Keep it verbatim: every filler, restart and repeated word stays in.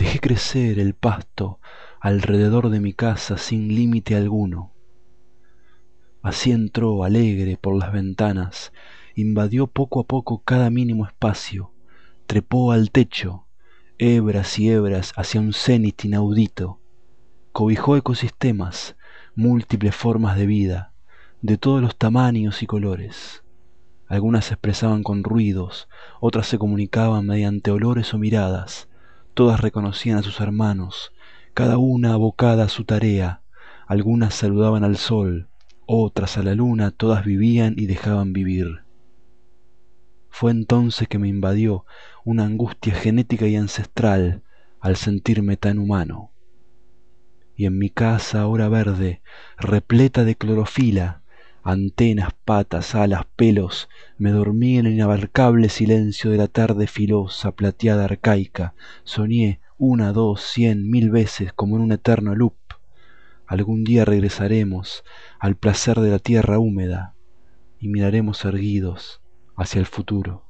Dejé crecer el pasto alrededor de mi casa sin límite alguno. Así entró alegre por las ventanas, invadió poco a poco cada mínimo espacio, trepó al techo, hebras y hebras hacia un cenit inaudito, cobijó ecosistemas, múltiples formas de vida, de todos los tamaños y colores. Algunas se expresaban con ruidos, otras se comunicaban mediante olores o miradas, todas reconocían a sus hermanos, cada una abocada a su tarea, algunas saludaban al sol, otras a la luna, todas vivían y dejaban vivir. Fue entonces que me invadió una angustia genética y ancestral al sentirme tan humano. Y en mi casa ahora verde, repleta de clorofila, antenas, patas, alas, pelos, me dormí en el inabarcable silencio de la tarde filosa, plateada, arcaica, soñé una, dos, cien, mil veces como en un eterno loop. Algún día regresaremos al placer de la tierra húmeda y miraremos erguidos hacia el futuro.